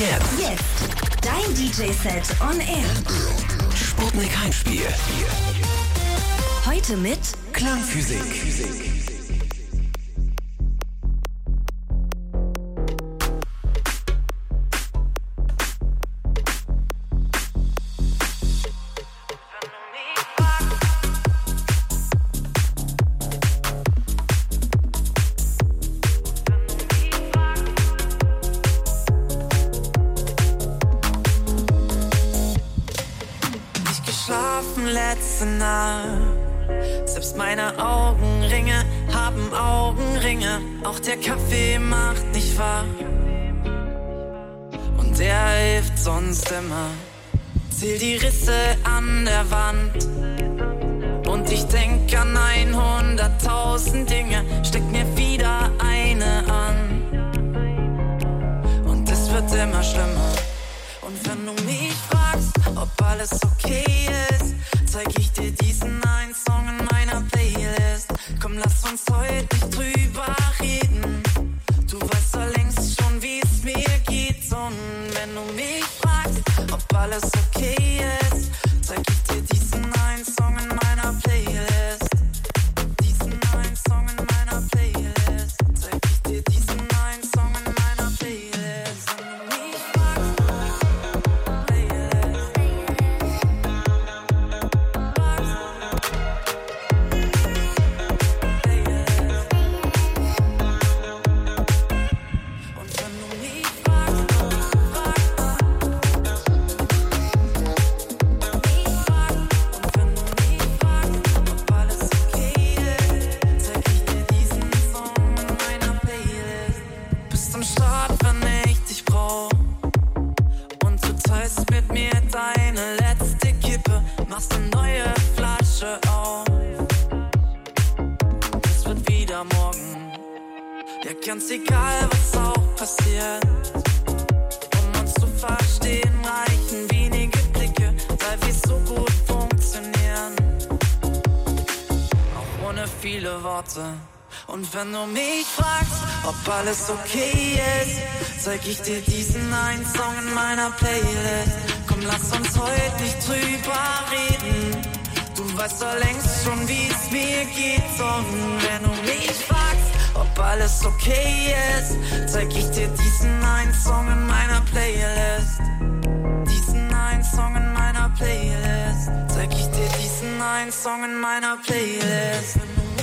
Jetzt. Dein DJ-Set on Air. Sputnik Heimspiel. Heute mit Klangphysik. Letzte Nacht, selbst meine Augenringe haben Augenringe, auch der Kaffee macht nicht wach und der hilft sonst immer. Zähl die Risse an der Wand und ich denk an 100.000 Dinge, steck mir wieder eine an und es wird immer schlimmer. Und wenn du mich fragst, ob alles okay ist, zeig ich dir diesen einen Song in meiner Playlist. Komm, lass uns heute nicht drüber reden. Du weißt doch längst schon, wie es mir geht. Und wenn du mich fragst, ob alles okay ist, zeig ich dir diesen einen Song in meiner Playlist. Diesen einen Song in meiner Playlist. Zeig ich dir diesen einen Song in meiner Playlist. Wenn du mich fragst, ganz egal, was auch passiert. Um uns zu verstehen, reichen wenige Blicke, weil wir so gut funktionieren. Auch ohne viele Worte. Und wenn du mich fragst, ob alles okay ist, zeig ich dir diesen einen Song in meiner Playlist. Komm, lass uns heute nicht drüber reden. Du weißt doch längst schon, wie es mir geht. Und wenn du mich fragst, ob alles okay ist, zeig ich dir diesen einen Song in meiner Playlist. Diesen einen Song in meiner Playlist. Zeig ich dir diesen einen Song in meiner Playlist.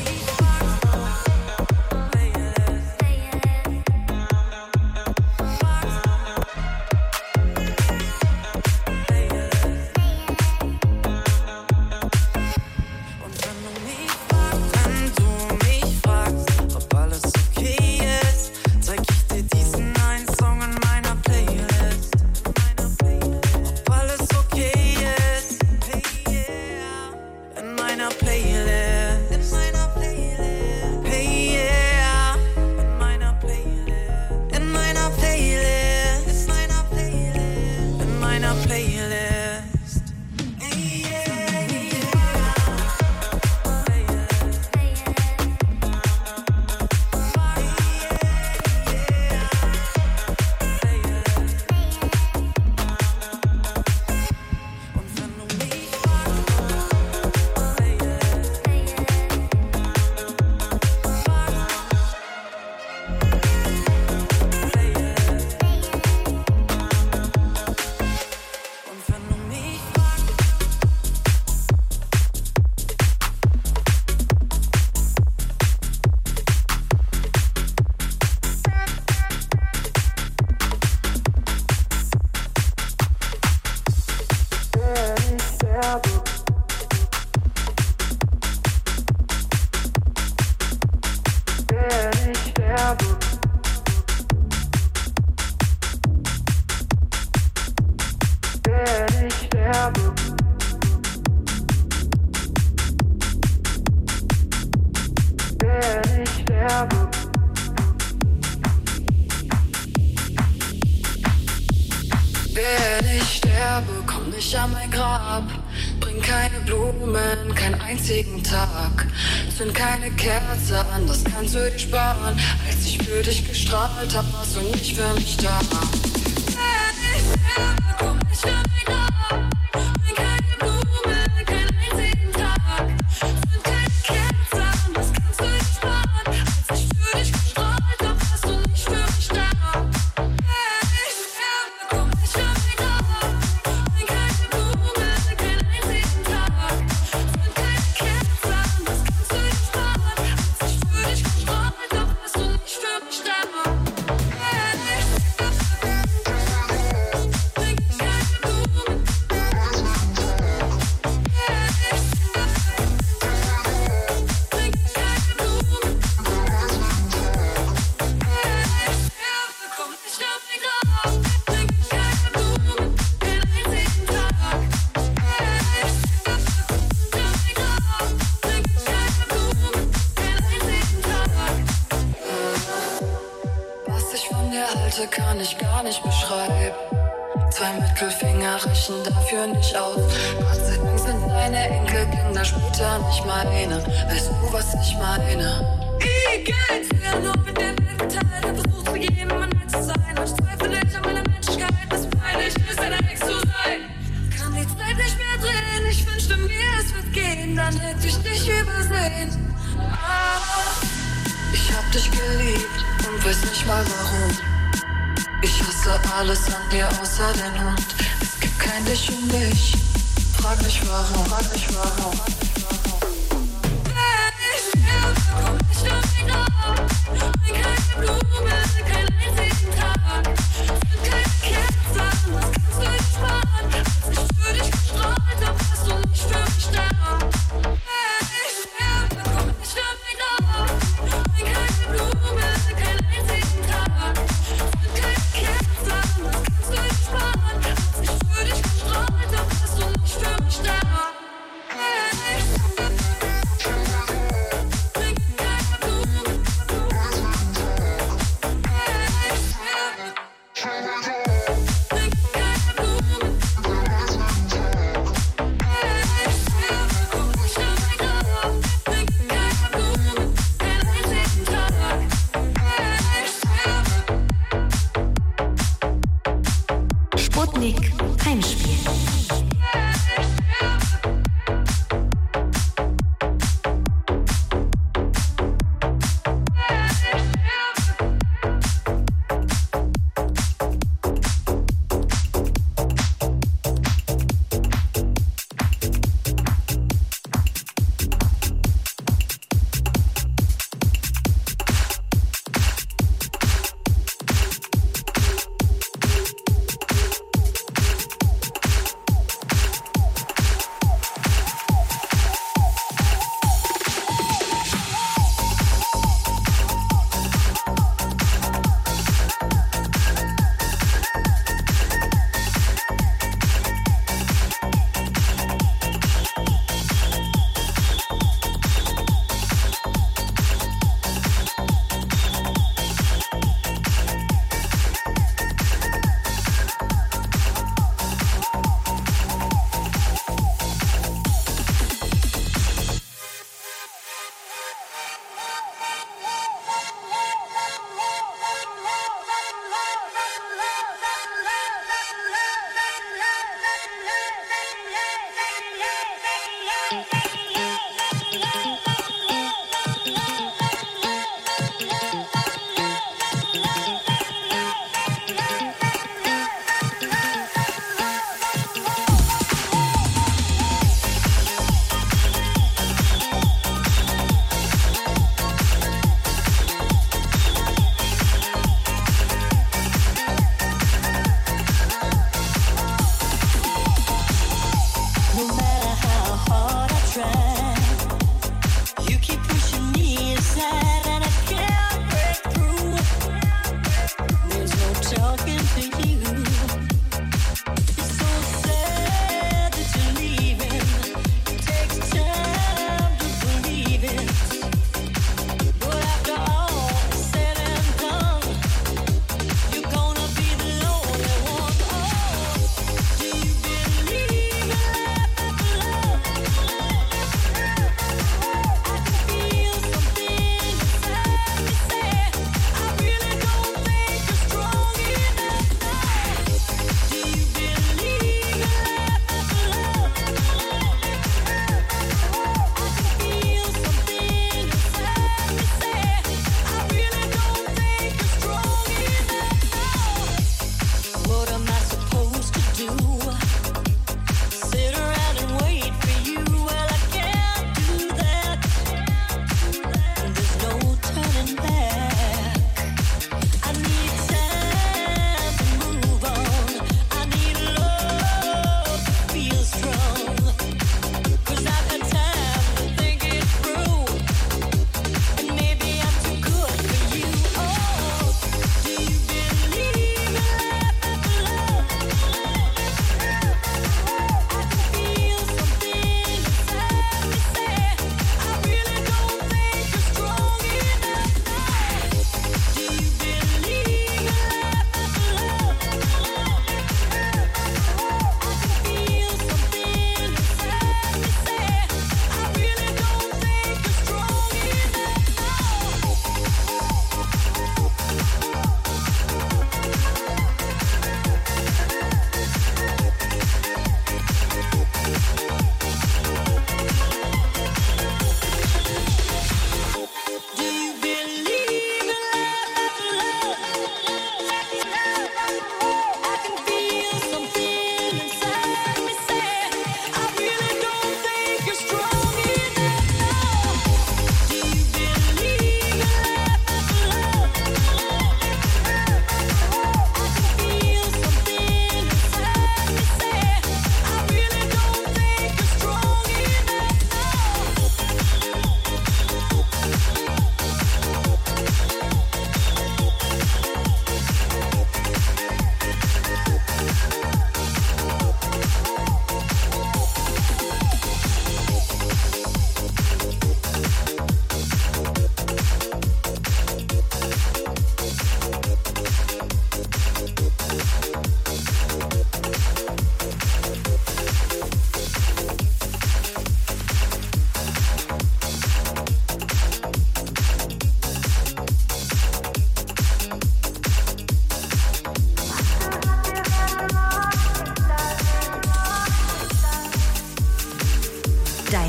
Wenn ich sterbe, komm nicht an mein Grab. Bring keine Blumen, keinen einzigen Tag. Zünd keine Kerze an, das kannst du dir sparen. Als ich für dich gestrahlt hab, warst du nicht für mich da. bleib. 2 Mittelfinger reichen dafür nicht aus. Gott sei Dank sind deine Enkelkinder später nicht meine. Weißt du, was ich meine? Egal, wer nur mit der Welt geteilt hat, versucht zu jedem Mann nett zu sein. Und ich zweifle nicht an meiner Menschlichkeit, es ist peinlich, ist deiner Ex zu sein. Kann die Zeit nicht mehr drehen, ich wünschte mir, es wird gehen, dann hätte ich dich übersehen. Ich hab dich geliebt und weiß nicht mal warum. Ich hasse alles an dir außer den Hund. Es gibt kein Dich und mich. Frag mich warum, frag mich warum. Wenn ich sterbe, komm nicht auf den Grab. Bring keine Blume, keinen einzigen Tag. Sind keine Kerzen, das kannst du nicht sparen. Als ich für dich gestrahlt hab, hast du nicht für mich da. Wenn ich sterbe, komm nicht auf den Grab. Bring keine Blume, keinen einzigen Tag. Sind keine Kerzen, das kannst du nicht sparen. Als ich für dich gestrahlt hab, hast du nicht für mich da. Sputnik Heimspiel.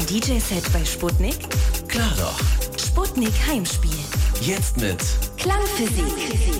DJ-Set bei Sputnik? Klar doch. Sputnik Heimspiel. Jetzt mit Klangphysik.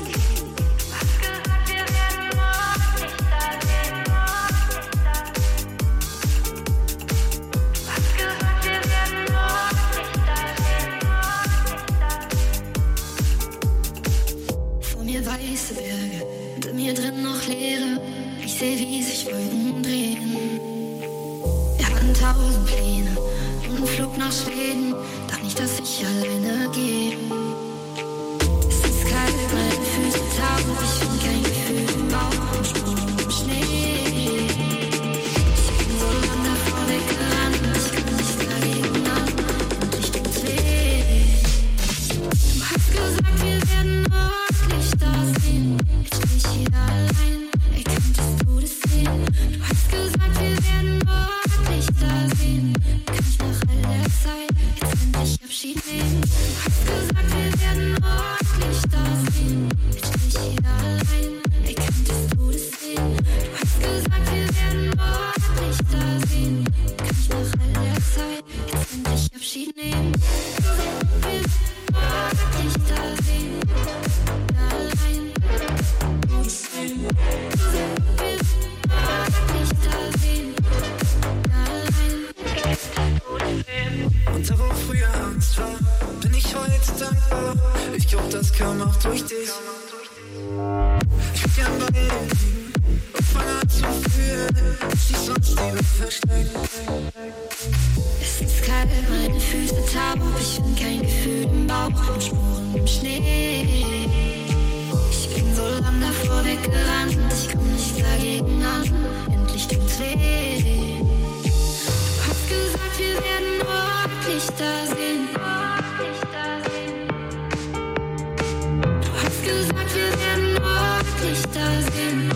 Vor mir weiße Berge und in mir drin noch Leere. Ich sehe, wie sich Wolken drehen. Wir hatten 1000 Pläne und einen Flug nach Schweden. Doch nicht, dass ich alleine gehe. Es ist kalt, meine Füße taub. Ich find kein Gefühl im Bauch und Spuren im Schnee. Ich bin so lang davor weggerannt, ich kann nicht dagegen an. Und ich tut's weh. Du hast gesagt, wir werden ordentlich da sehen. Jetzt bin ich hier allein. Ey, könntest du das sehen? Du hast gesagt, wir werden ordentlich da sehen. Kann ich nach all der Zeit jetzt endlich Abschied nehmen? Du hast gesagt, wir werden ordentlich da sehen. Jetzt bin ich hier allein. Ey, könntest du das sehen? Du hast gesagt, wir werden ordentlich da sehen. Kann ich nach all der Zeit jetzt endlich Abschied nehmen? Wir werden ordentlich da sehen. Allein. Und da wo früher Angst war, bin ich heute dankbar. Ich glaub, das kam auch durch dich. Ich würd gern bei dir liegen und fang an zu fühlen, dass ich sonst Liebe versteckt. Es ist kalt, meine Füße taub. Ich find kein Gefühl im Bauch und Spuren im Schnee. Ich bin so lang davor weggerannt, ich komm nicht dagegen an. Endlich tut's weh. Du hast gesagt, wir werden ordentlich da sehen. Du hast gesagt, wir werden ordentlich da sehen.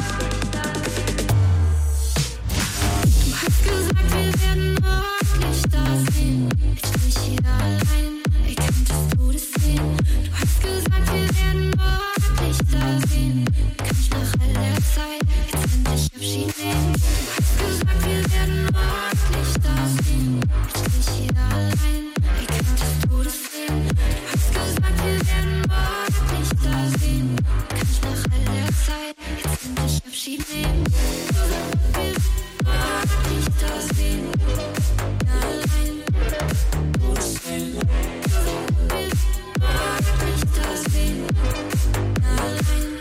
Du hast gesagt, wir werden ordentlich da sehen. Jetzt bin ich hier allein. Ey, könntest du das sehen? Du hast gesagt, wir werden ordentlich da sehen. Kann ich nach all der Zeit jetzt endlich Abschied nehmen? Du hast gesagt, wir werden ordentlich da sehen. Jetzt bin ich hier allein. Ey, könntest du das sehen? Du hast gesagt, wir werden ordentlich da sehen. Kann ich nach all der Zeit jetzt endlich Abschied nehmen? Du sagst, wir werden ordentlich da sehen. Allein. Du sagst, wir werden ordentlich da sehen. Allein.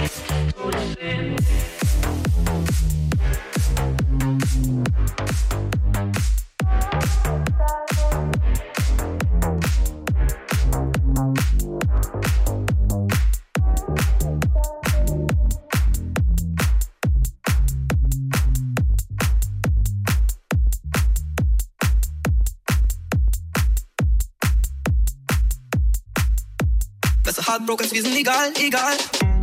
Besser Heartbroken, wir sind egal, egal.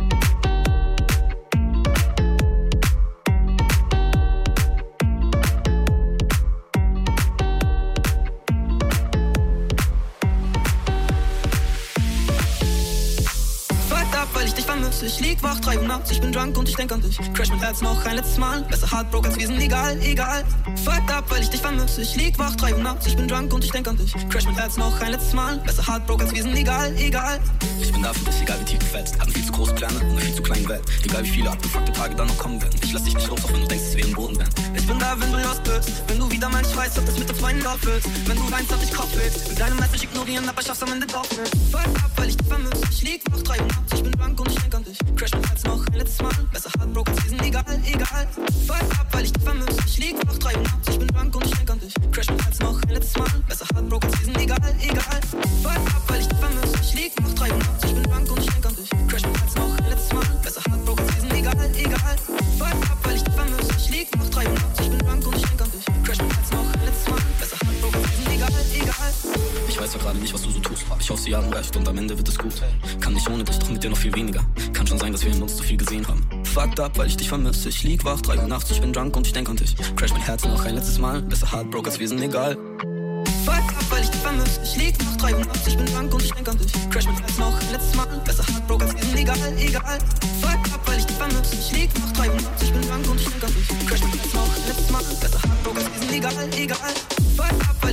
Weil ich dich vermisse, ich lieg wach, 3 Uhr nachts, ich bin drunk und ich denk an dich. Crash mein Herz noch ein letztes Mal, besser Heartbroken, wir sind egal, egal. Fucked up, weil ich dich vermisse, ich lieg wach, 3 Uhr nachts, ich bin drunk und ich denk an dich. Crash mein Herz noch ein letztes Mal, besser Heartbroken, wir sind egal, egal. Ich bin da für dich, egal wie tief du fällst. Hatten viel zu große Pläne und eine viel zu kleine Welt. Egal wie viele abgefuckte Tage dann noch kommen werden. Ich lass dich nicht los, auch wenn du denkst, es wäre ein Bodenband. Ich bin da, wenn du lost bist. Wenn du wieder mein Schweiß hast, das mit uns meinen Lauf willst. Wenn du weinst, hab ich Kopf willst. Mit deinem Message ignorieren, aber schaff's am Ende doch nicht. Fucked up, weil ich dich vermisse, ich lieg wach, 3 Uhr nachts, ich bin drunk und ich denk an dich. Crash mein Herz noch ein letztes Mal, besser Heartbroken, wir sind egal, egal. Fucked up, weil ich dich vermisse, ich lieg wach, 3 Uhr nachts, ich bin drunk und ich denk an dich. Crash mein Herz noch ein letztes Mal, besser Heartbroken, wir sind egal, egal. Fucked up, weil ich dich vermisse, ich lieg wach, 3 Uhr nachts, ich bin drunk und ich denk an dich. Crash mein Herz noch ein letztes Mal, besser Heartbroken, wir sind egal, egal. Fucked up, weil ich dich vermisse, ich lieg wach, 3 Uhr nachts, ich bin drunk und ich denk an dich. Crash mein Herz noch ein letztes Mal, besser Heartbroken, wir sind egal, egal. Ich weiß ja gerade nicht, was du so tust. Ich hoffe, sie haben recht und am Ende wird es gut. Kann nicht ohne dich, doch mit dir noch viel weniger. Kann schon sein, dass wir in uns zu viel gesehen haben. Fucked up, weil ich dich vermisse. Ich lieg wach, 3 Uhr nachts, ich bin drunk und ich denk an dich. Crash mein Herz noch ein letztes Mal. Besser Heartbrokers, wir sind egal. Fucked up, weil ich dich vermisse. Ich lieg wach, 3 Uhr nachts, ich bin drunk und ich denk an dich. Crash mein Herz noch ein letztes Mal. Besser Heartbrokers, wir sind egal, egal. Fucked up, weil ich dich vermisse. Ich lieg wach, 3 Uhr nachts, ich bin drunk und ich denk an dich. Crash mein Herz noch ein letztes Mal. Besser Heartbrokers, wir sind egal, egal. Fucked up, weil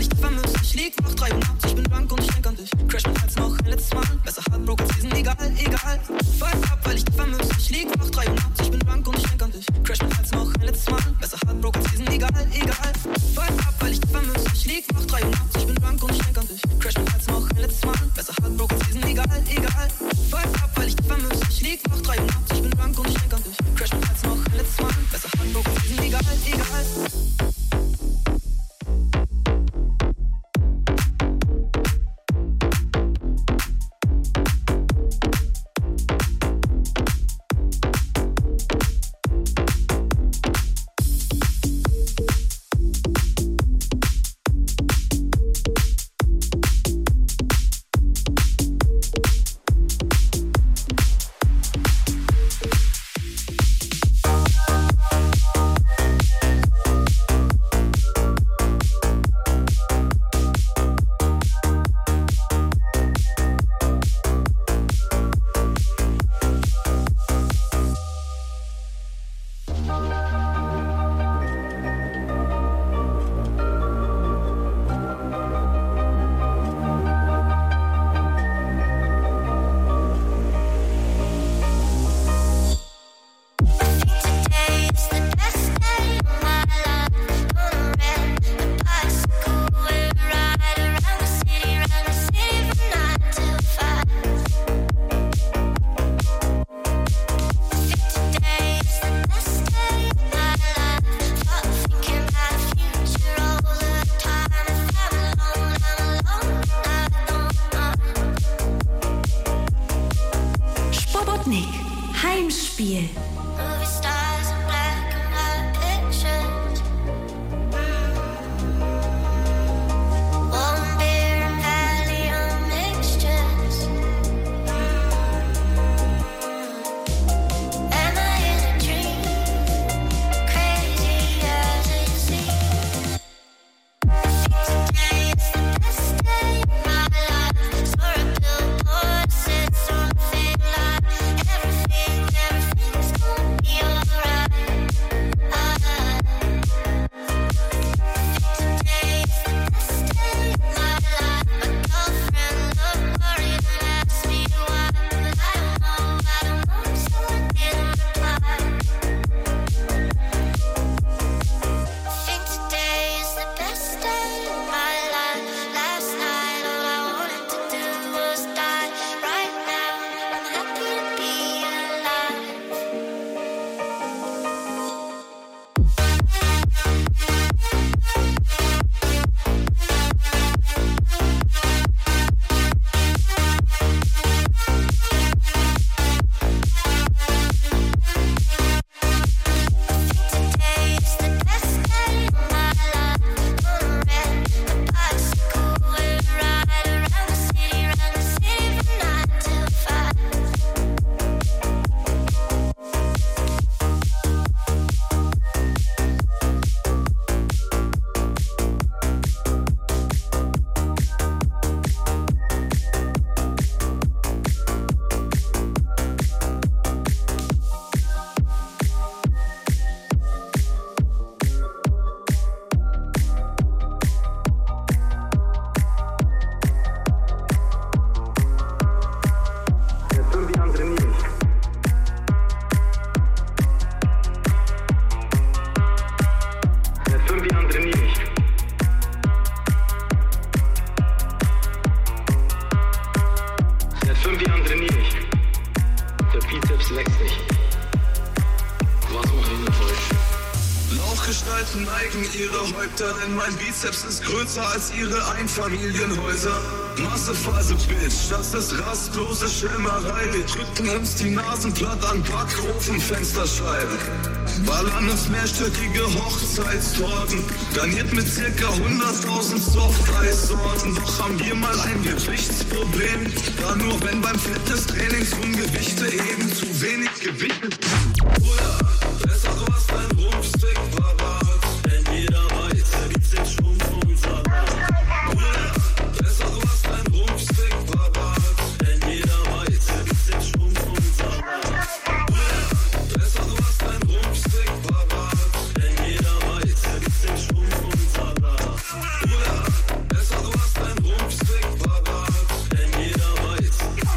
Gestalten neigen ihre Häupter, denn mein Bizeps ist größer als ihre Einfamilienhäuser. Massephase, Bitch, das ist rastlose Schelmerei. Wir drücken uns die Nasen platt an Backofenfensterscheiben. Ballern uns mehrstöckige Hochzeitstorten, garniert mit circa 100.000 Softeissorten. Doch haben wir mal ein Gewichtsproblem, da nur wenn beim Fitnesstrainingsumgewichte eben zu wenig Gewicht ist. Oder besser du hast dein Rumpfstick parat, denn jeder weiß, da gibt's den Schwung vom Salat. Oder besser du hast dein Rumpfstick parat, denn jeder weiß, da gibt's den Schwung vom Salat. Oder besser du hast dein Rumpfstick parat, denn jeder weiß, da gibt's den Schwung vom Salat. Oder besser du hast dein Rumpfstick parat, denn jeder weiß.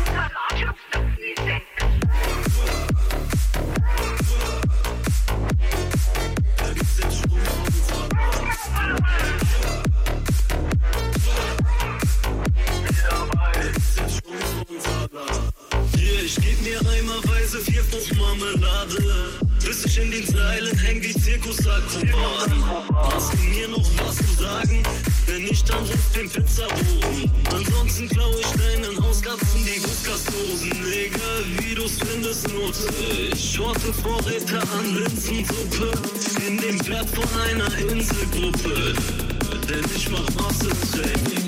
Ich geb mir eimerweise 4 Fruchtmarmelade, bis ich in den Seilen häng wie Zirkusakrobaten. Hast du mir noch was zu sagen? Wenn nicht, dann ruf den Pizzaboten. Ansonsten klau ich deinen Hauskatzen die Whiskas-Dosen. Egal wie du's findest, nutze ich Schorte-Vorräte an Linsensuppe in dem Pferd von einer Inselgruppe. Denn ich mach Masse-Training.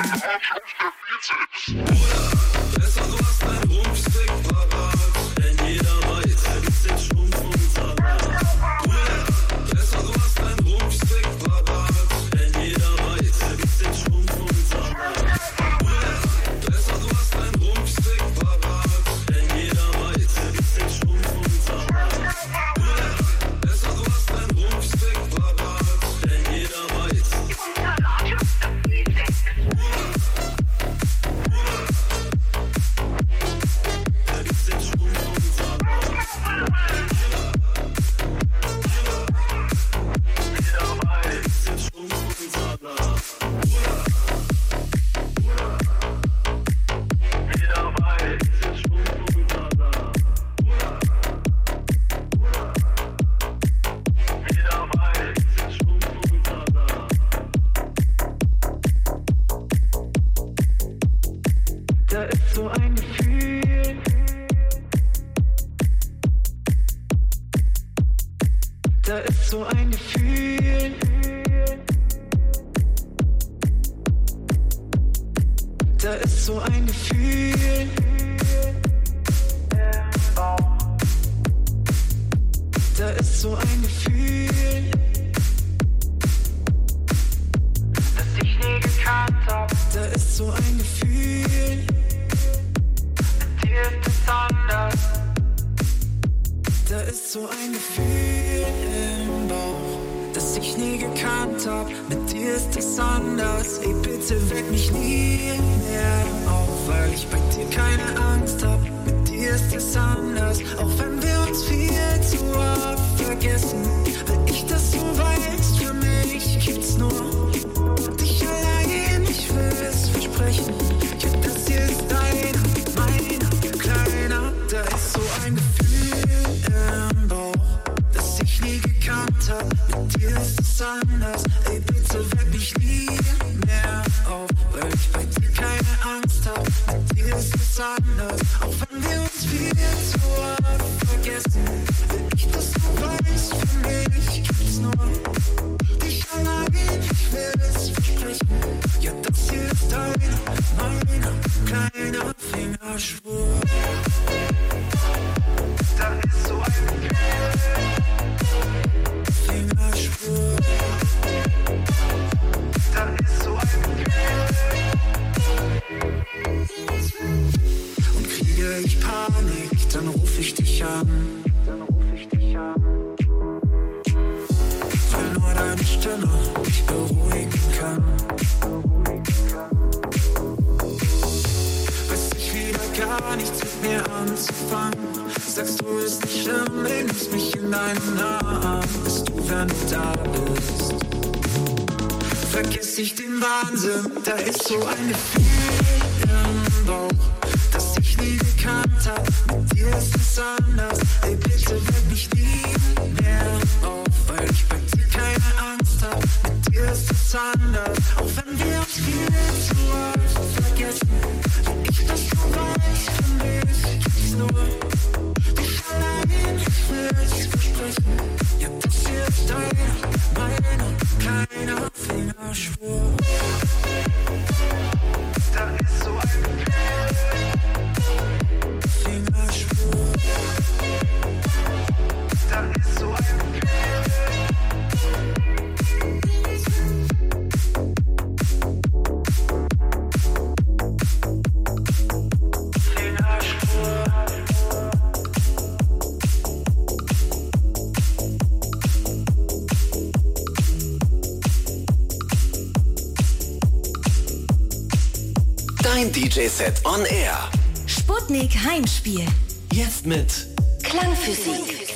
Oder besser du hast dein Rumpfstick parat, denn jeder weiß, da gibt's den Schwung vom Salat. Oder besser du hast dein Rumpfstick parat, denn jeder weiß, da gibt's den Schwung vom Salat. Oder besser du hast dein Rumpfstick parat, denn jeder weiß, da gibt's den Schwung vom Salat. Oder besser du hast dein Rumpfstick parat, denn jeder weiß. Da ist so ein Gefühl, da ist so ein Gefühl, da ist so ein Gefühl, da ist so ein Gefühl, das ich nie gekannt hab. Da ist so ein Gefühl, mit dir ist es anders. Da ist so ein Gefühl im Bauch, das ich nie gekannt hab. Mit dir ist es anders. Ey, bitte weck mich nie mehr auf, weil ich bei dir keine Angst hab. Mit dir ist es anders, auch wenn wir uns viel zu oft vergessen. Weil ich das so weiß, für mich gibt's nur dich allein. Ich will es versprechen, ja, das hier ist deiner, meiner, kleiner. Da ist so ein Gefühl im Bauch, das ich nie gekannt hab. Mit dir ist es anders. Ey, bitte weck mich nie mehr auf, weil ich bei dir keine Angst hab. Mit dir ist es anders, auch wenn wir uns viel zu oft vergessen. Weil ich das so weiß, für mich gibt's nur dich allein. Ich will es versprechen, ja, das hier ist deiner, meiner, kleiner Fingerschwur. Da ist so ein Fingerschwur. Da ist so ein und kriege ich Panik, dann ruf ich dich an. Weil nur deine Stimme mich beruhigen kann. Weiß ich wieder gar nichts mit mir anzufangen. Sagst du, ist nicht schlimm, nimmst mich in deinen Arm. Bist du, wenn du da bist. Vergiss ich den Wahnsinn, da ist so ein Gefühl im Bauch, das ich nie gekannt hab. Mit dir ist es anders. Ey, bitte weck mich nie mehr auf, weil ich bei dir keine Dein DJ-Set on Air. Sputnik Heimspiel. Jetzt mit Klangphysik.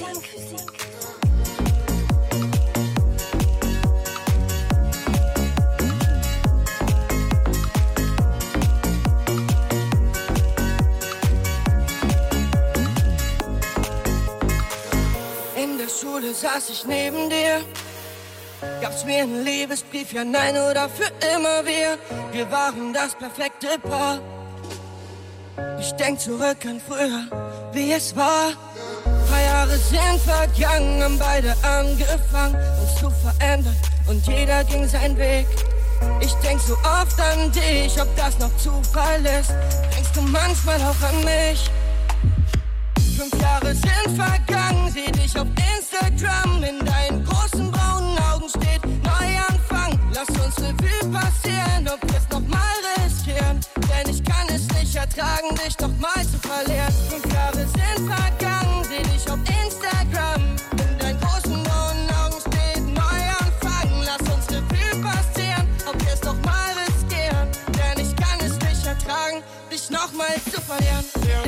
In der Schule saß ich neben dir. Gab's mir einen Liebesbrief, ja nein oder für immer wir waren das perfekte Paar. Ich denk zurück an früher, wie es war. Paar Jahre sind vergangen, haben beide angefangen, uns zu verändern und jeder ging seinen Weg. Ich denk so oft an dich, ob das noch Zufall ist. Denkst du manchmal auch an mich? 5 Jahre sind vergangen, seh dich auf Instagram. In deinen großen braunen Augen steht Neuanfang. Lass uns Revue passieren, ob wir's nochmal riskieren. Denn ich kann es nicht ertragen, dich nochmal zu verlieren. 5 Jahre sind vergangen, seh dich auf Instagram. In deinen großen braunen Augen steht Neuanfang. Lass uns Revue passieren, ob wir's nochmal riskieren. Denn ich kann es nicht ertragen, dich nochmal zu verlieren.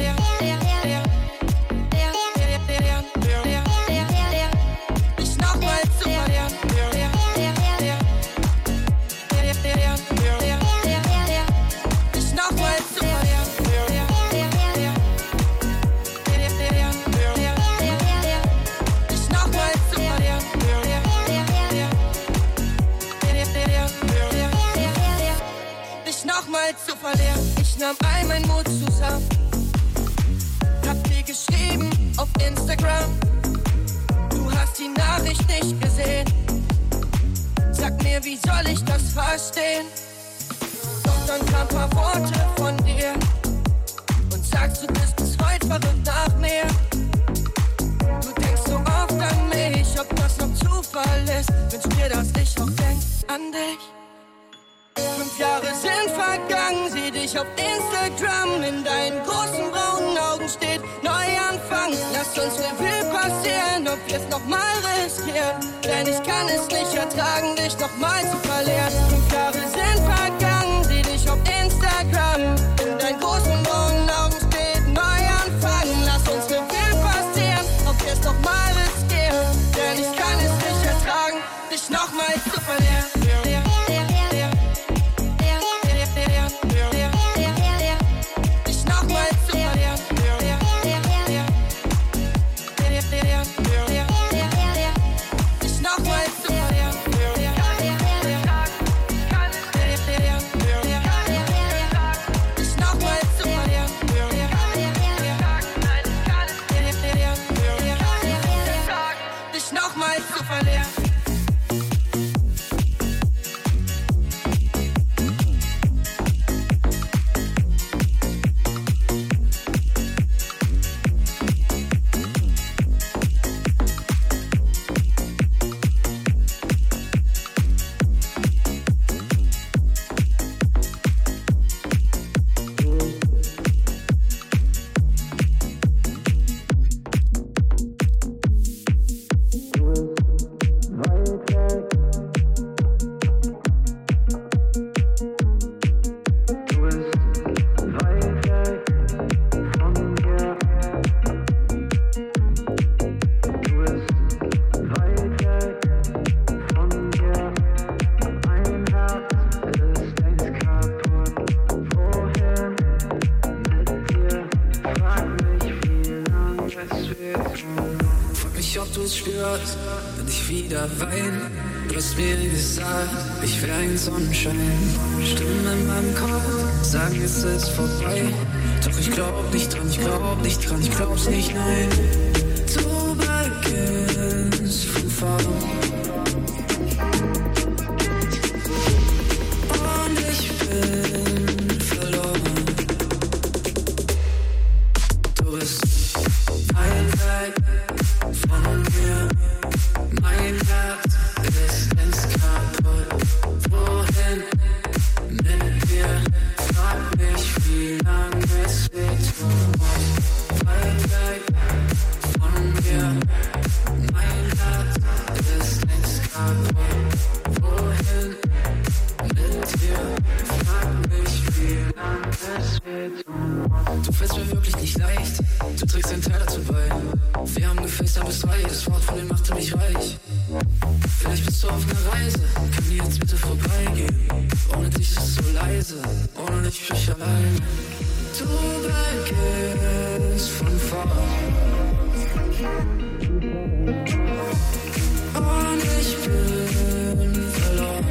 Zu verlieren. Ich nahm all meinen Mut zusammen, hab dir geschrieben auf Instagram. Du hast die Nachricht nicht gesehen. Sag mir, wie soll ich das verstehen? Doch dann kam paar Worte von dir und sagst, du bist bis heute verrückt nach mir. Du denkst so oft an mich, ob das noch Zufall ist. Wünsch dir, dass ich auch denk an dich. 5 Jahre sind vergangen, seh dich auf Instagram. In deinen großen braunen Augen steht Neuanfang. Lass uns Revue passieren, ob wir's nochmal riskieren. Denn ich kann es nicht ertragen, dich nochmal zu verlieren. 5 Jahre sind vergangen, seh dich auf Instagram. In deinen großen braunen Augen steht Neuanfang. Lass uns Revue passieren, ob wir's nochmal riskieren. Denn ich kann es nicht ertragen, dich nochmal zu verlieren. Wenn ich wieder wein, du hast mir gesagt, ich wär ein Sonnenschein. Stimmen in meinem Kopf sagen, es ist vorbei. Doch ich glaub nicht dran, ich glaub nicht dran, ich glaub's nicht, nein. Du beginnst von vorn und ich bin verloren. Du bist weit weg von mir, mein Herz ist ins Kaputt. Wohin mit dir? Frag mich, wie lange es wehtun muss. Weit weg von mir, mein Herz ist ins Kaputt. Wohin mit dir? Frag mich, wie lange dich. Vielleicht bist du auf einer Reise, kann die jetzt bitte vorbeigehen. Ohne dich ist es so leise, ohne dich bin ich allein. Du beginnst von vorn und ich bin verloren.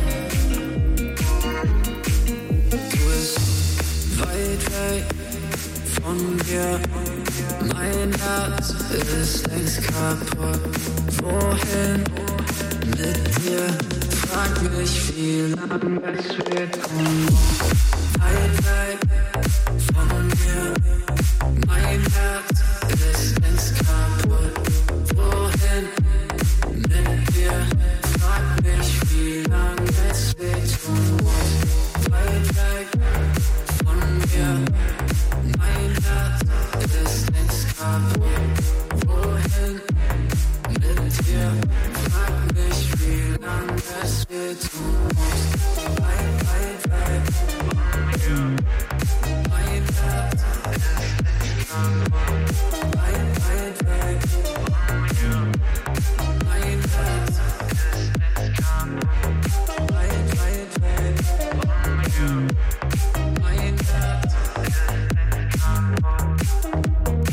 Du bist weit weg von mir, mein Herz ist längst kaputt. Wohin mit dir? Frag mich, wie lange es wird. Weit weg von mir, mein Herz ist längst kaputt. Wohin mit dir? Frag mich, wie lange es wird. Weit weg von mir, mein Herz ist längst kaputt. Wohin mit dir? Frag mich, wie lange es wird. Weit, weit, weit von mir, mein Herz ist längst kaputt. Weit, weit, weit von mir, mein Herz ist längst kaputt. Weit, weit, weit von mir, mein Herz ist längst kaputt.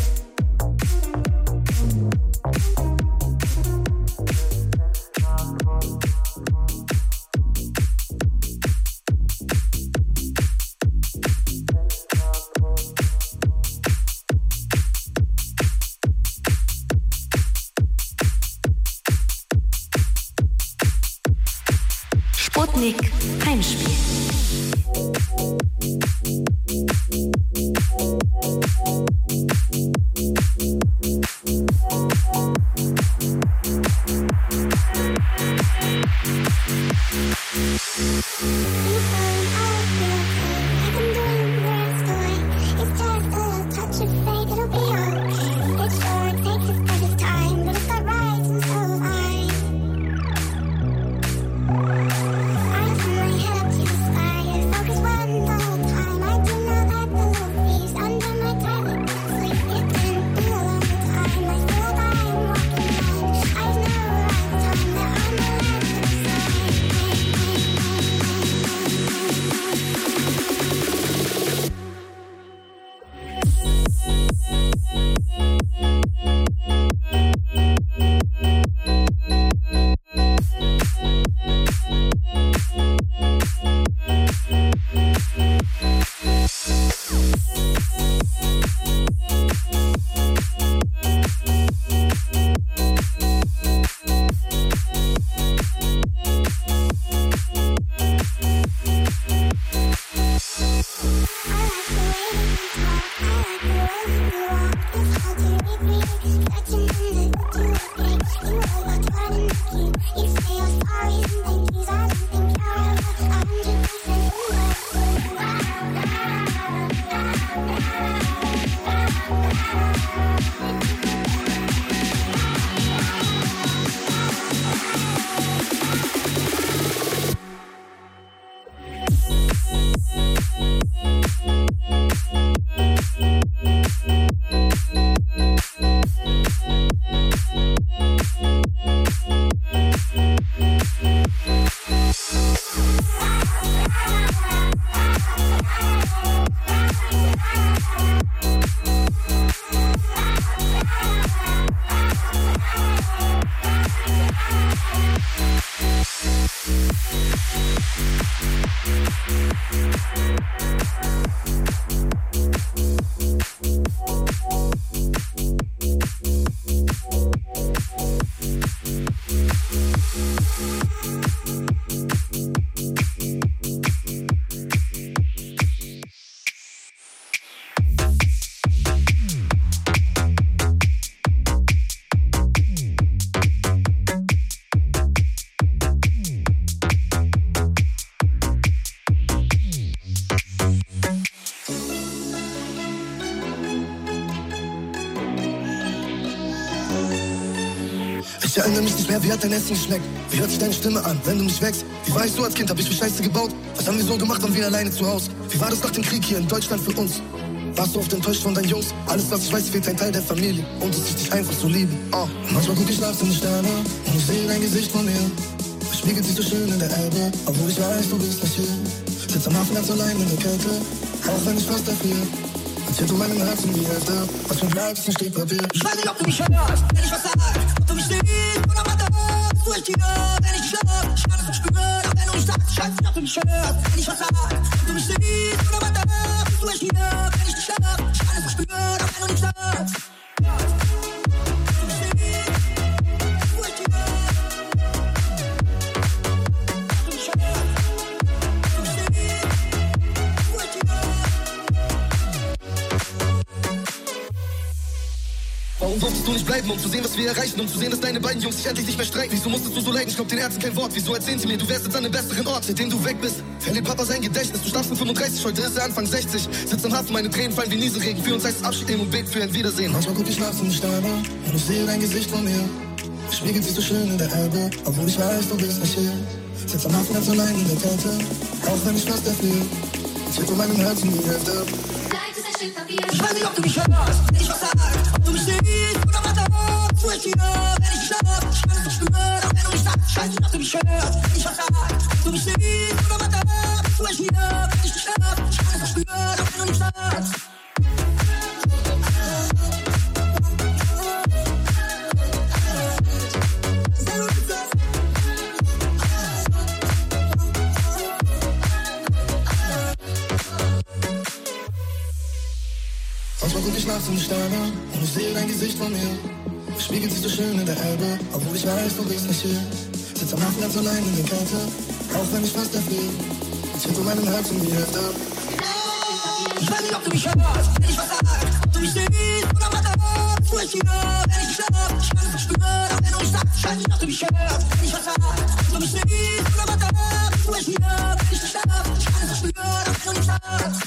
Sputnik Heimspiel. Ich erinnere mich nicht mehr, wie hat dein Essen geschmeckt? Wie hört sich deine Stimme an, wenn du mich wächst? Wie war ich so als Kind, hab ich für Scheiße gebaut? Was haben wir so gemacht, waren wir alleine zu Hause? Wie war das nach dem Krieg hier in Deutschland für uns? Warst du oft enttäuscht von deinen Jungs? Alles, was ich weiß, fehlt ein Teil der Familie. Und es ist dich einfach zu lieben. Manchmal guck ich nachts in die Sterne und ich sehe dein Gesicht vor mir. Es spiegelt sich so schön in der Elbe, obwohl ich weiß, du bist nicht hier. Sitz am Hafen ganz allein in der Kälte, auch wenn ich fast dafür. Erzählst du meinem Herzen die Hälfte, was mir bleibt, ist ein Stück Papier. Ich weiß nicht, ob du mich hörst, wenn ich was sag, ob du mich siehst oder was da bist du echt hier, wenn ich dich schlaf. Ich kann es nicht spüren, auch wenn du nicht sagst. Ich weiß nicht, ob du mich hörst, wenn ich was sag, ob du mich siehst oder was da bist du echt hier, wenn ich dich schlaf. Ich kann es nicht spüren, auch wenn du nicht sagst. Warum wolltest du nicht bleiben, um zu sehen, was wir erreichen, um zu sehen, dass deine beiden Jungs sich endlich nicht mehr streiten? Wieso musstest du so leiden? Ich glaub den Ärzten kein Wort. Wieso erzählen sie mir, du wärst jetzt an einem besseren Ort, seitdem du weg bist? Verliert Papa sein Gedächtnis, du schlafst mit 35, heute ist er Anfang 60. Sitzt am Hafen, meine Tränen fallen wie Nieselregen. Für uns heißt es Abschied nehmen und beten für ein Wiedersehen. Manchmal guck ich nachts in die Sterne und ich sehe dein Gesicht vor mir. Es spiegelt sich so schön in der Elbe, obwohl ich weiß, du bist nicht hier. Sitzt am Hafen ganz allein in der Kälte, auch wenn ich fast dafür. Erzählst du meinem Herzen die Hälfte. Ich weiß nicht, ob du mich hörst, wenn ich was sag, ob du mich siehst oder was da bist du echt hier, wenn ich dich schlaf. Ich kann es nicht spüren, auch wenn du nicht sagst. Ich weiß nicht, ob du mich hörst, wenn ich was sag, ob du mich siehst oder was da bist du echt hier, wenn ich dich schlaf. Ich kann es nicht spüren, auch wenn du nicht sagst. Manchmal guck ich nachts in die Sterne und ich sehe dein Gesicht vor mir. Es spiegelt sich so schön in der Elbe, obwohl ich weiß, du bist nicht hier. Sitz am Hafen ganz allein in der Kälte, auch wenn ich fast dafür. Erzählst du meinem Herzen die Hälfte. Ich weiß nicht, ob du mich hörst, wenn ich was sag, ob du mich siehst oder was da bist du echt hier, wenn ich dich schlaf. Ich kann es nicht spüren, auch wenn du nicht sagst. Ich weiß nicht, ob du mich hörst, wenn ich was sag, ob du mich siehst oder was da bist du echt hier, wenn ich dich schlaf. Ich kann es nicht spüren, auch wenn du nicht sagst.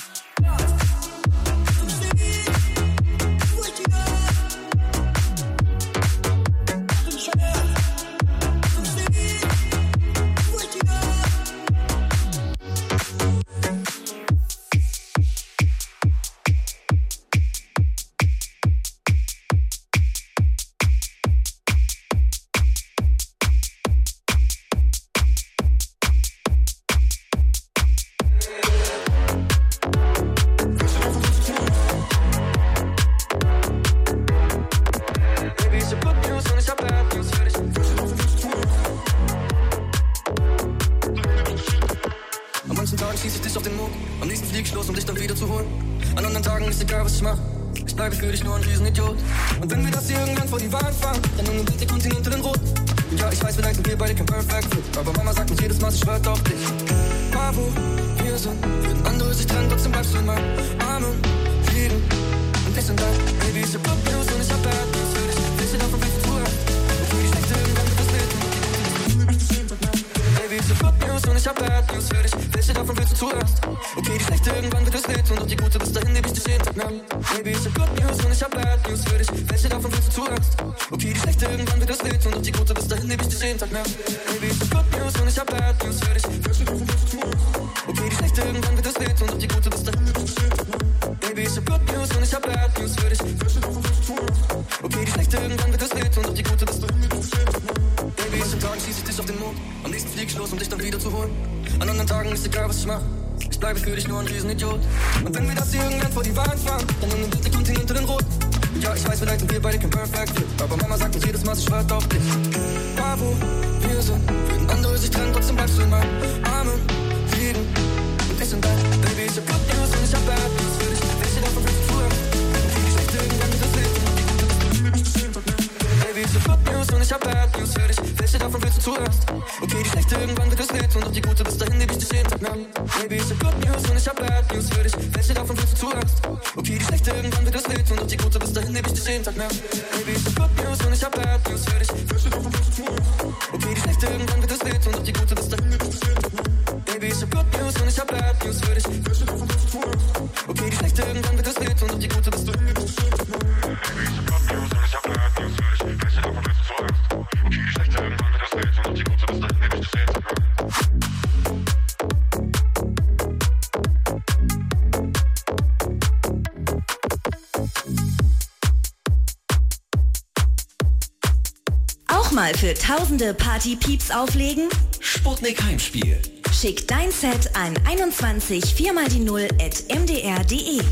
für tausende Party-Pieps auflegen? Sputnik Heimspiel. Schick dein Set an 21 4x0@mdr.de.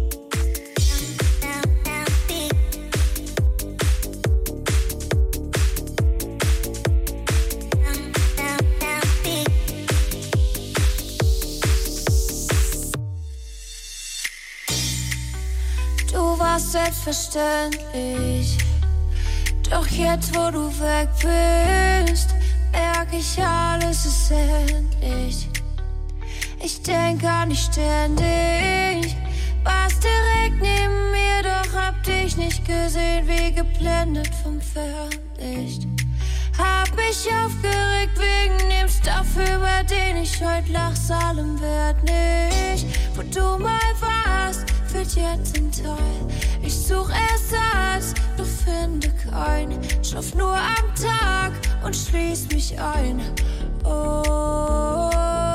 Du warst selbstverständlich, doch jetzt, wo du weg bist, merk ich, alles ist endlich. Ich denk an dich ständig, warst direkt neben mir, doch hab dich nicht gesehen, wie geblendet vom Fernlicht. Hab mich aufgeregt wegen dem Stuff, über den ich heute lach, allem Wert nicht. Wo du mal warst, fehlt jetzt ein Teil. Ich such Ersatz, doch finde keinen. Schlaf nur am Tag und schließ mich ein. Oh,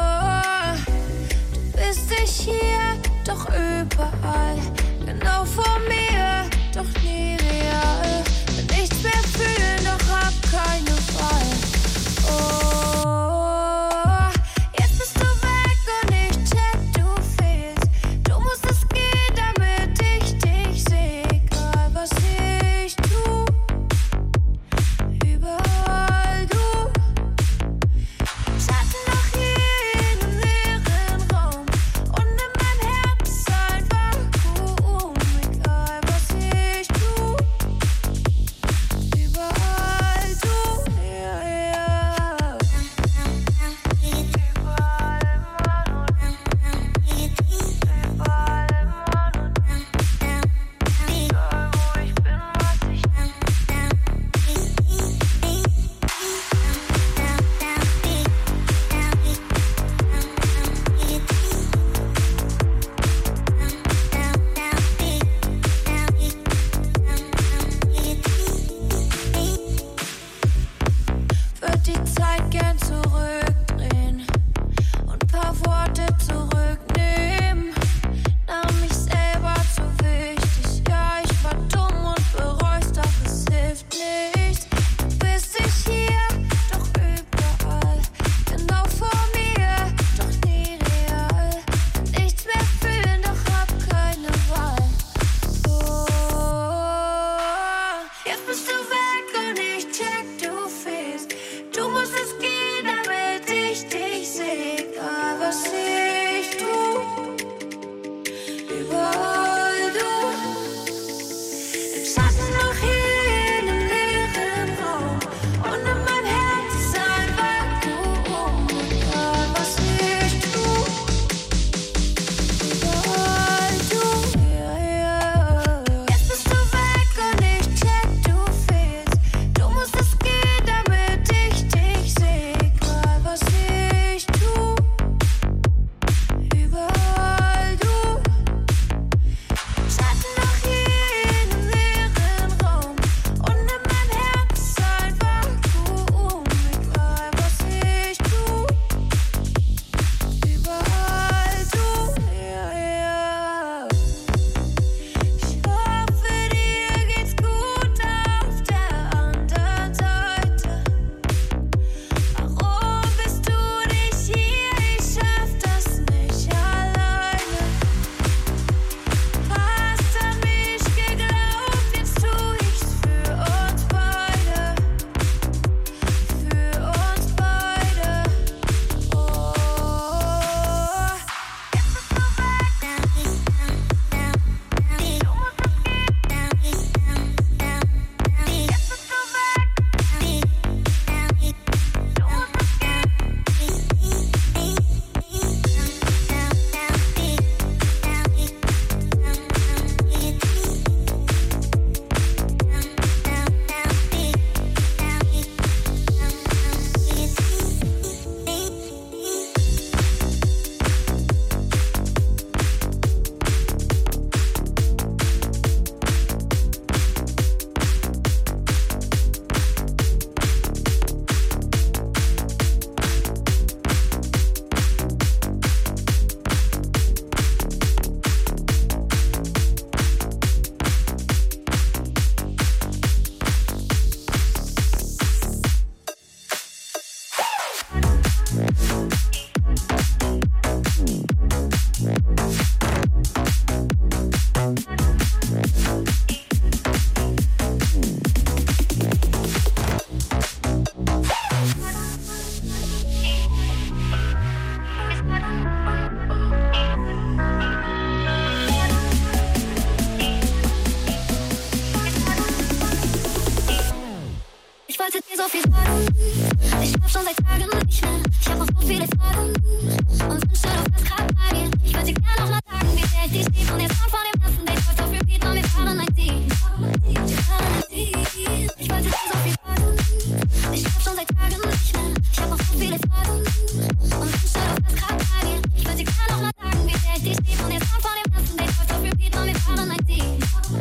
du bist nicht hier, doch überall. Genau vor mir, doch nie real. Will nichts mehr fühlen, doch hab keine Wahl. Oh, jetzt bist du weg und ich check, du fehlst. Du musst es gehen, damit ich dich seh. Egal was ich tu, überall du. Schatten nach hier in einem leeren Raum und in meinem Herz ein Vakuum. Egal was ich tu, überall du. Ja, ja. Überall immer nur. Überall immer nur. Egal wo ich bin, was ich Würd die Zeit gern zurückdrehen und paar Worte zurücknehmen. Nahm mich selber zu wichtig, ja, ich war dumm und bereu's, doch es hilft nichts. Du bist nicht hier, doch überall. Genau vor mir, doch nie real. Nichts mehr fühlen, doch hab keine Wahl. Oh, jetzt bist du weg und ich check, du fehlst. Du musst es gehen, damit schon seit Tagen nicht mehr. Ich hab auch so viele Fragen und wünsche doch was grad bei dir. Ich würde dir gerne noch mal sagen, wie sehr ich dich lieb. Und der Sound von dem ersten Date läuft auf Repeat und wir fahren ein Team. Ich wollte dir so viel sagen. Ich hab schon seit Tagen nicht mehr. Ich hab auch so viele Fragen und wünsche doch was grad bei dir. Ich würde dir gerne noch mal sagen, wie sehr ich dich lieb. Und der Sound von dem ersten Date läuft auf Repeat und wir fahren ein Team.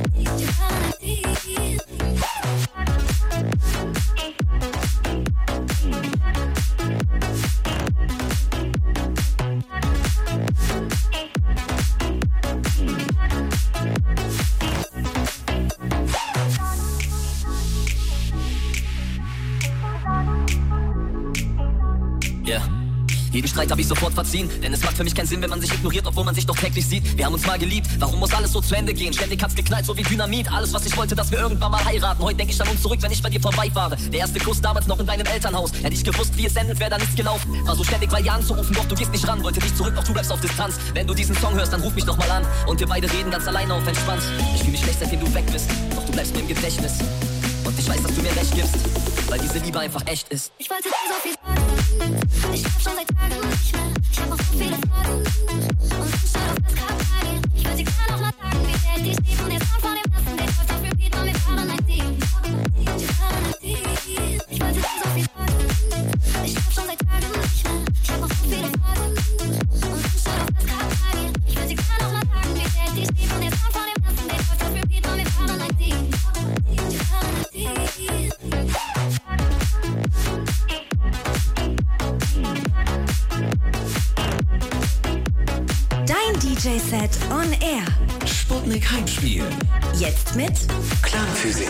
Jeden Streit hab ich sofort verziehen, denn es macht für mich keinen Sinn, wenn man sich ignoriert, obwohl man sich doch täglich sieht. Wir haben uns mal geliebt, warum muss alles so zu Ende gehen? Ständig hat's geknallt, so wie Dynamit. Alles, was ich wollte, dass wir irgendwann mal heiraten. Heute denk ich an uns zurück, wenn ich bei dir vorbeifahre. Der erste Kuss damals noch in deinem Elternhaus. Hätte ich gewusst, wie es endet, wäre da nichts gelaufen. War so ständig bei dir anzurufen, doch du gehst nicht ran. Wollte dich zurück, doch du bleibst auf Distanz. Wenn du diesen Song hörst, dann ruf mich doch mal an. Und wir beide reden ganz alleine auf entspannt. Ich fühl mich schlecht, seitdem du weg bist, doch du bleibst mir im Gedächtnis. Und ich weiß, dass du mir recht gibst, weil diese Liebe einfach echt ist. Ich wollte dir so viel sagen. Ich hab schon seit Tagen nicht mehr. Ich hab auch so viele Fragen und wünsche doch was grad bei dir. Ich würde dir gerne noch mal sagen, wie sehr ich dich lieb. Und der Sound von dem ersten Date läuft auf Repeat und wir fahren ein Team. Ich wollte dir so viel sagen. Ich hab schon seit Tagen nicht mehr. Ich hab auch so viele Fragen und wünsche doch was grad bei dir. Ich würde dir gerne noch mal sagen, wie sehr ich dich lieb. Und der Sound von dem ersten Date läuft auf Repeat und wir fahren ein Team. Dein DJ-Set on Air. Sputnik Heimspiel. Jetzt mit Klangphysik.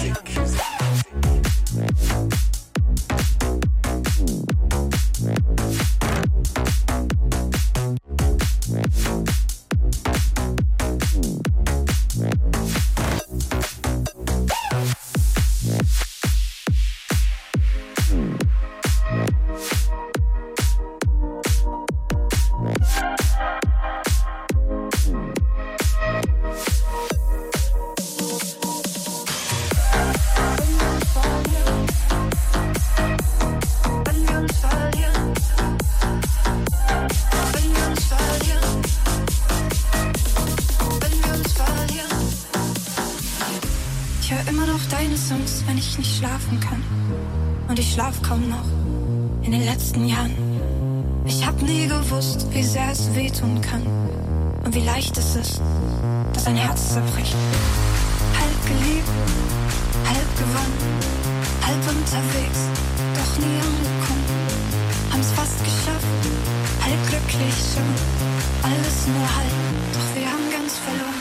Wenn ich nicht schlafen kann. Und ich schlaf kaum noch in den letzten Jahren. Ich hab nie gewusst, wie sehr es wehtun kann. Und wie leicht es ist, dass ein Herz zerbricht. Halb geliebt, halb gewonnen, halb unterwegs, doch nie angekommen. Haben's fast geschafft, halb glücklich schon. Alles nur halb, doch wir haben ganz verloren.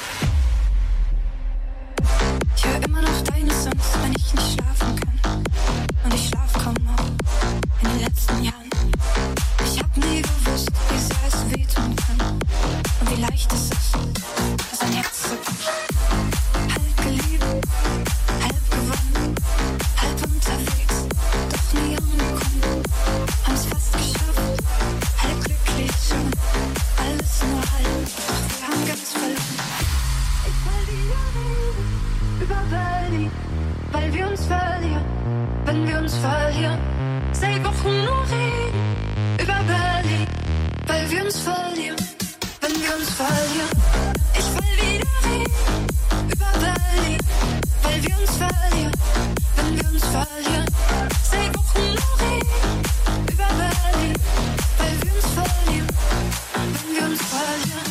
Ich hör immer noch deine Songs, wenn ich nicht schlafen kann. Und ich schlaf kaum noch in den letzten Jahren. Ich hab nie gewusst, wie sehr es wehtun kann. Und wie leicht es ist, dass ein Herz zerbricht. Halb geliebt, halb gewonnen, halb unterwegs, doch nie angekommen. Haben's fast geschafft, halb glücklich schon. Alles nur halb, doch wir haben ganz verloren. Ich will wieder reden über Berlin, weil wir uns verlieren, wenn wir uns verlieren. Seit Wochen nur reden über Berlin, weil wir uns verlieren, wenn wir uns verlieren. Ich will wieder reden über Berlin, weil wir uns verlieren, wenn wir uns verlieren. Seit Wochen nur reden über Berlin, weil wir uns verlieren, wenn wir uns verlieren.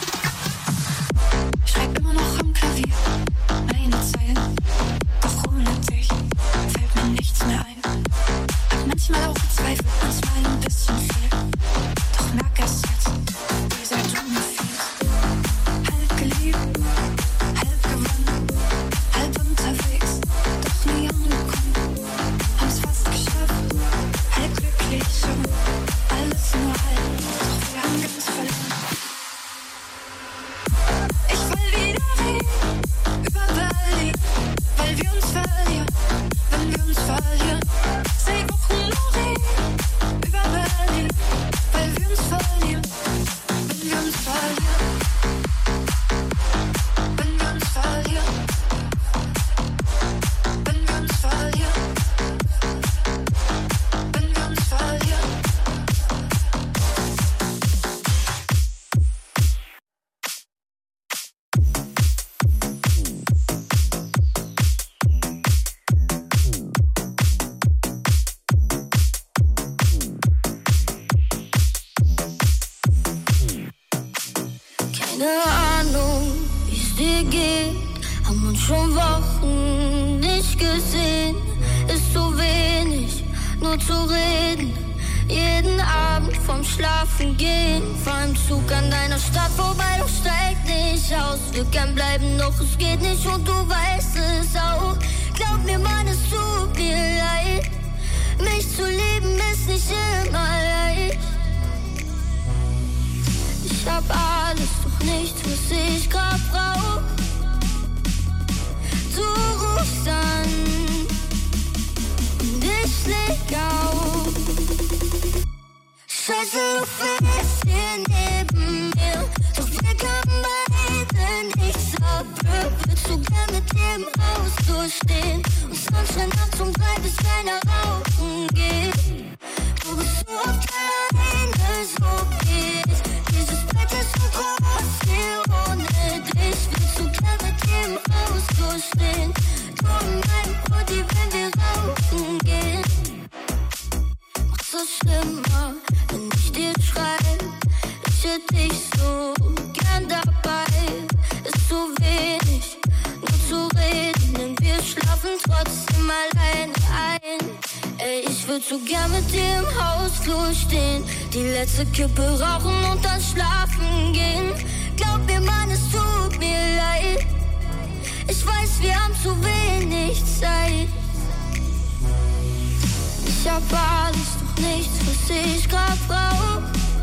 Ich schreib immer noch am Klavier meine Zeilen, doch ohne dich fällt mir nichts mehr ein. Hab manchmal auch gezweifelt, manchmal ein bisschen viel, doch merk erst jetzt, wie sehr du mir fehlst. Halb geliebt, halb gewonnen, halb unterwegs, doch nie angekommen. Haben's fast geschafft, halb glücklich schon, alles nur halb, doch wir haben ganz verloren. Ich will wieder reden über Berlin, weil wir uns verlieren, wenn wir uns verlieren. Seit Wochen nur reden über Berlin, keine Ahnung, wie's dir geht. Haben uns schon Wochen nicht gesehen. Ist so wenig, nur zu reden. Jeden Abend vorm Schlafen gehen. Fahr im Zug an deiner Stadt vorbei, doch steig nicht aus. Will gern bleiben, doch es geht nicht und du weißt es auch. Glaub mir, Mann, es tut mir leid. Mich zu lieben ist nicht immer leicht. Ich hab alles, doch nichts, was ich grad brauch. Du rufst an und ich leg auf. Scheiße, du fährst hier neben mir, doch wir können beide nichts ab. Willst du gern mit dem Haus durchstehen und Sonnenschein nachts um 3 bis keiner rauchen geht? Du bist so oft alleine, so geht's. Dieses Bett ist so groß hier ohne dich. Willst du gern mit dem Haus durchstehen? Du und mein Brody, wenn wir rauchen gehen. Mach's so schlimmer, wenn ich dir schreib. Ich hätte dich so gern dabei. Ist zu wenig, nur zu reden, denn wir schlafen trotzdem alleine ein. Ey, ich würd so gern mit dir im Hausflur stehen, die letzte Kippe rauchen und dann schlafen gehen. Glaub mir, Mann, es tut mir leid. Ich weiß, wir haben zu wenig Zeit. Ich hab alles, doch nichts, was ich grad brauch.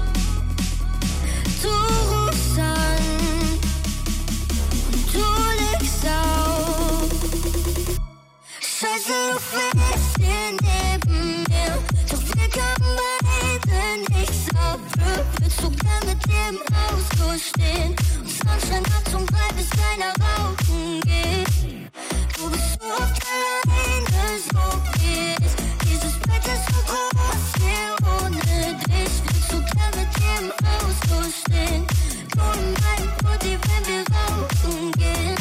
Du rufst an und du legst auf. Scheiße, du fährst hier neben mir, doch wir können beide nichts ab. Willst du gern mit dem Haus durchstehen und Sonnenschein nachts um 3 bis keiner rauchen geht? Du bist so oft alleine, so geht's. Dieses Bett ist so groß hier ohne dich. Willst du gern mit dem Haus durchstehen? Du und mein Brody, wenn wir rauchen gehen.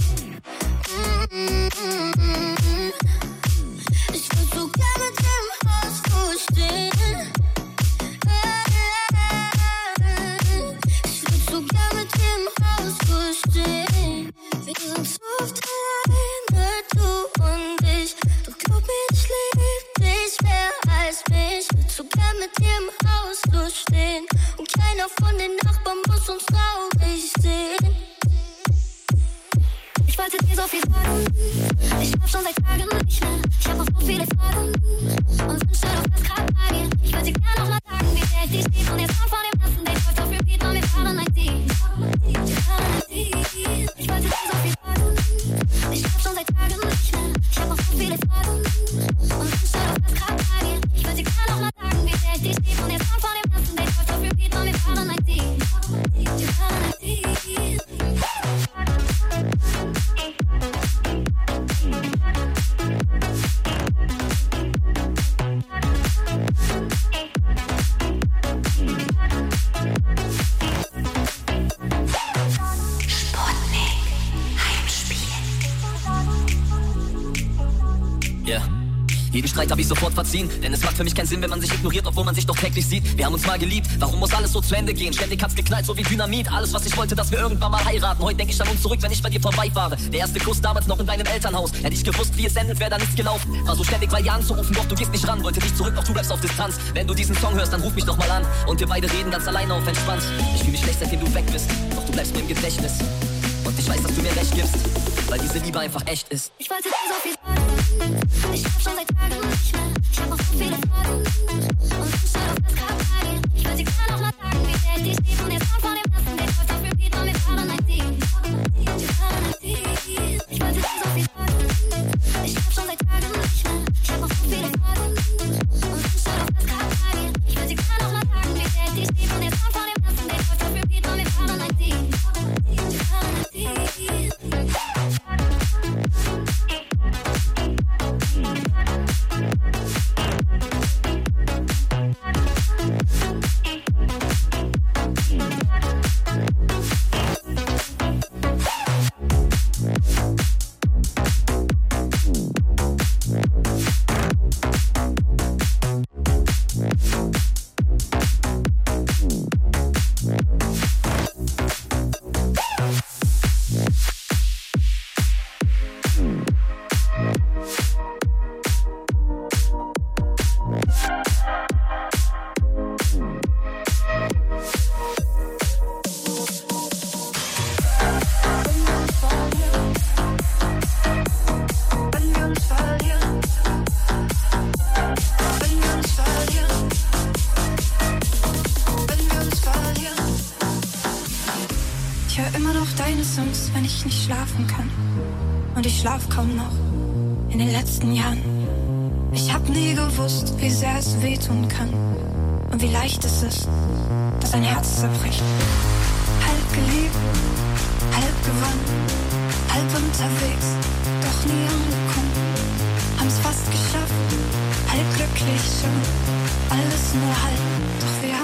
Ich würd so gern mit dem Haus durchstehen. Ich würd so gern mit dem Haus durchstehen. Wir sind so oft alleine, du und ich. Doch glaub mir, ich lieb dich mehr als mich. Würd so gern mit dem Haus durchstehen. Und keiner von den Nachbarn muss uns traurig sehen. Ich wollte dir so viel sagen. Ich schlaf schon seit Tagen nicht mehr. Ich hab noch so viele Fragen und wünschte doch das grad bei dir. Ich würde dir gerne noch mal sagen, wie sehr ich dich lieb. Und jetzt vor dem ersten Date läuft auf Repeat und wir fahren ein Team. Ich wollte dir so viel sagen. Ich schlaf schon seit Tagen nicht mehr. Ich hab noch so viele Fragen und wünschte doch das grad bei dir. Ich würde dir gerne noch mal sagen, wie sehr ich dich lieb. Und jetzt vor dem ersten Date läuft auf Repeat und wir fahren ein Team. Jeden Streit hab ich sofort verziehen, denn es macht für mich keinen Sinn, wenn man sich ignoriert, obwohl man sich doch täglich sieht. Wir haben uns mal geliebt, warum muss alles so zu Ende gehen? Ständig hat's geknallt, so wie Dynamit. Alles, was ich wollte, dass wir irgendwann mal heiraten. Heute denk ich an uns zurück, wenn ich bei dir vorbeifahre. Der erste Kuss damals noch in deinem Elternhaus. Hätte ich gewusst, wie es endet, wäre da nichts gelaufen. War so ständig bei dir anzurufen, doch du gehst nicht ran. Wollte dich zurück, doch du bleibst auf Distanz. Wenn du diesen Song hörst, dann ruf mich doch mal an. Und wir beide reden ganz alleine auf entspannt. Ich fühl mich schlecht, seitdem du weg bist, doch du bleibst mir im Gedächtnis. Und ich weiß, dass du mir recht gibst, weil diese Liebe einfach echt ist. Ich wollte dir so viel sagen. Ich schlaf schon seit Tagen nicht mehr. Ich hab noch so viele Fragen und wünschte doch das grad bei dir. Ich würde dir gerne noch mal sagen, wie sehr ich dich lieb. Und jetzt vor dem ersten Date läuft auf Repeat und wir fahren ein Team. Ich wollte dir so viel sagen. Ich schlaf schon seit Tagen nicht mehr. Ich hab noch so viele Fragen und wünschte doch das grad bei dir. Ich würde dir gerne noch mal sagen, wie sehr ich dich lieb. Und jetzt vor dem ersten Date läuft auf Repeat und wir fahren ein Team. deine Songs, wenn ich nicht schlafen kann. Und ich schlaf kaum noch in den letzten Jahren. Ich hab nie gewusst, wie sehr es wehtun kann. Und wie leicht es ist, dass ein Herz zerbricht. Halb geliebt, halb gewonnen, halb unterwegs, doch nie angekommen. Haben's fast geschafft, halb glücklich schon. Alles nur halb, doch wir